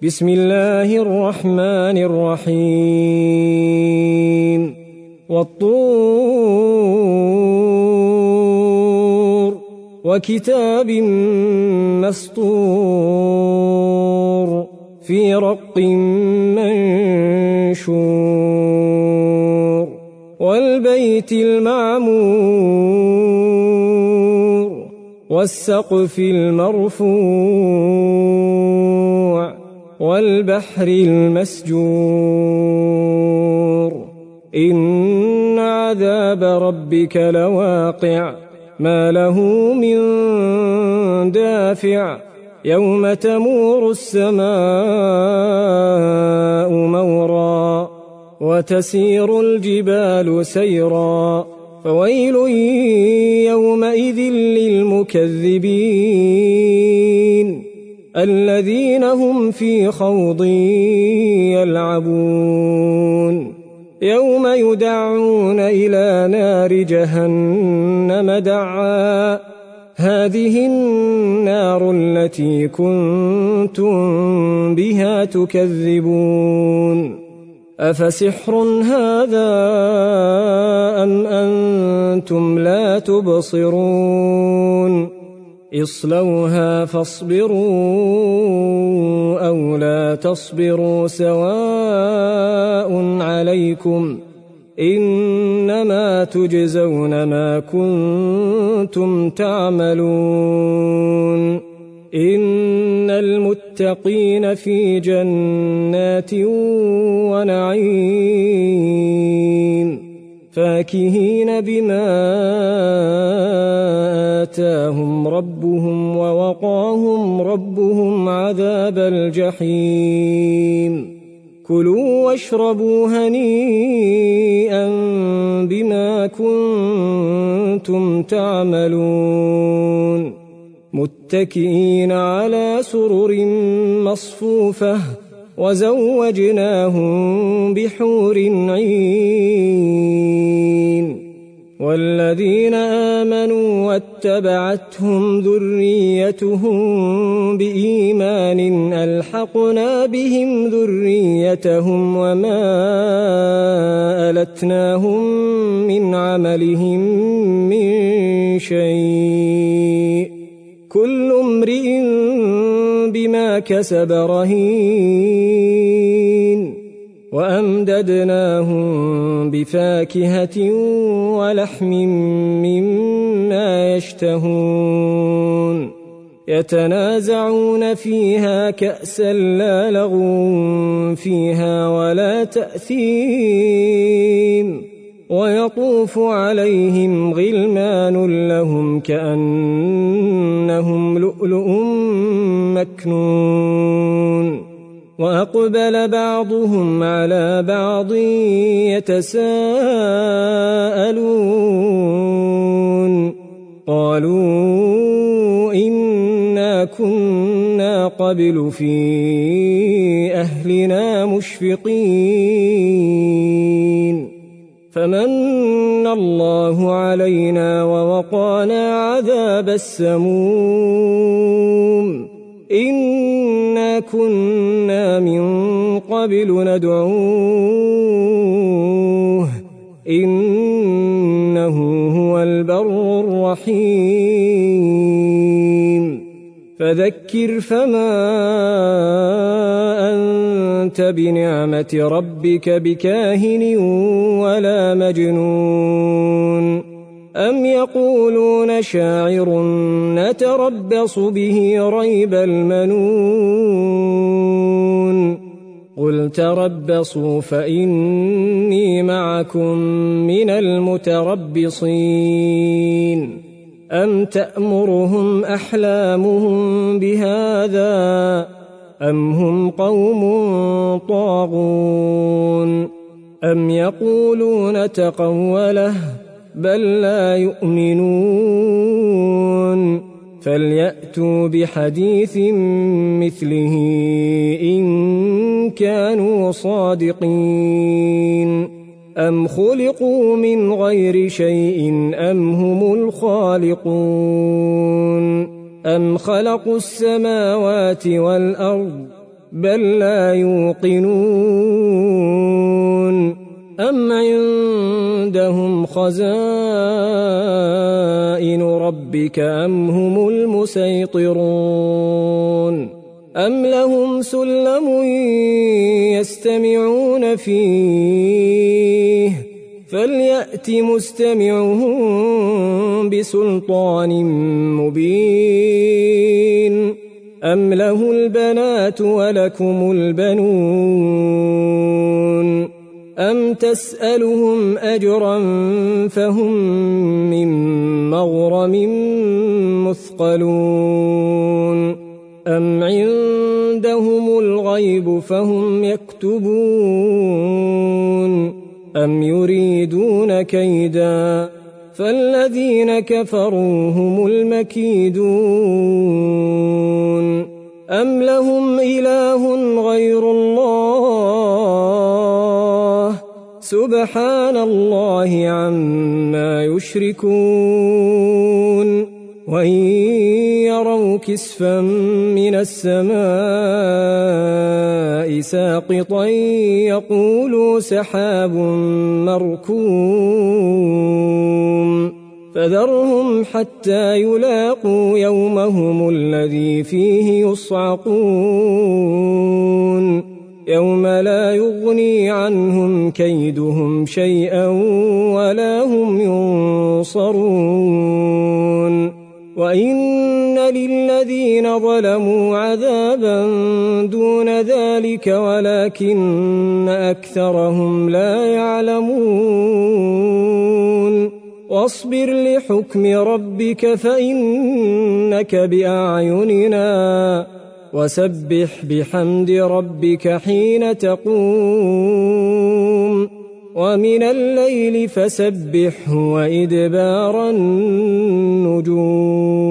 بسم الله الرحمن الرحيم والطور وكتاب مسطور في رق منشور والبيت المعمور والسقف المرفوع والبحر المسجور إن عذاب ربك لواقع ما له من دافع يوم تمور السماء مورا وتسير الجبال سيرا فويل يومئذ للمكذبين الذين هم في خوض يلعبون يوم يدعون إلى نار جهنم دعا هذه النار التي كنتم بها تكذبون أفسحر هذا أم أنتم لا تبصرون اصلوها فاصبروا أو لا تصبروا سواء عليكم إنما تجزون ما كنتم تعملون إن المتقين في جنات ونعيم فاكهين بما آتاهم ربهم ووقاهم ربهم عذاب الجحيم كلوا واشربوا هنيئا بما كنتم تعملون متكئين على سرر مصفوفة وزوجناهم بحور عين والذين آمنوا واتبعتهم ذريتهم بإيمان ألحقنا بهم ذريتهم وما ألتناهم من عملهم من شيء كل امرئ بما كسب رهين وأمددناهم بفاكهة ولحم مما يشتهون يتنازعون فيها كأسا لا لغو فيها ولا تأثيم ويطوف عليهم غلمان لهم كأنهم لؤلؤ مكنون وأقبل بعضهم على بعض يتساءلون قالوا إنا كنا قبل في أهلنا مشفقين فمن الله علينا ووقانا عذاب السموم إنا كنا من قبل ندعوه إنه هو البر الرحيم فذكر فما أنت بنعمة ربك بكاهن ولا مجنون أم يقولون شاعر نتربص به ريب المنون قل تربصوا فإني معكم من المتربصين أم تأمرهم أحلامهم بهذا أم هم قوم طاغون أم يقولون تقوله بل لا يؤمنون فليأتوا بحديث مثله إن كانوا صادقين أم خلقوا من غير شيء أم هم الخالقون أم خلقوا السماوات والأرض بل لا يوقنون أم عندهم خزائن ربك أم هم المسيطرون أم لهم سلم يستمعون فيه فليأت مستمعهم بسلطان مبين أم له البنات ولكم البنون أم تسألهم أجرا فهم من مغرم مثقلون أم عندهم الغيب فهم يكتبون أم يريدون كيدا فالذين كفروا هم المكيدون أم لهم إله غير الله سبحان الله عما يشركون وإن يروا كسفا من السماء ساقطا يقولوا سحاب مركوم فذرهم حتى يلاقوا يومهم الذي فيه يصعقون يوم لا يغني عنهم كيدهم شيئا ولا هم ينصرون وإن للذين ظلموا عذابا دون ذلك ولكن أكثرهم لا يعلمون واصبر لحكم ربك فإنك بأعيننا وسبح بحمد ربك حين تقوم ومن الليل فسبحه وإدبار النجوم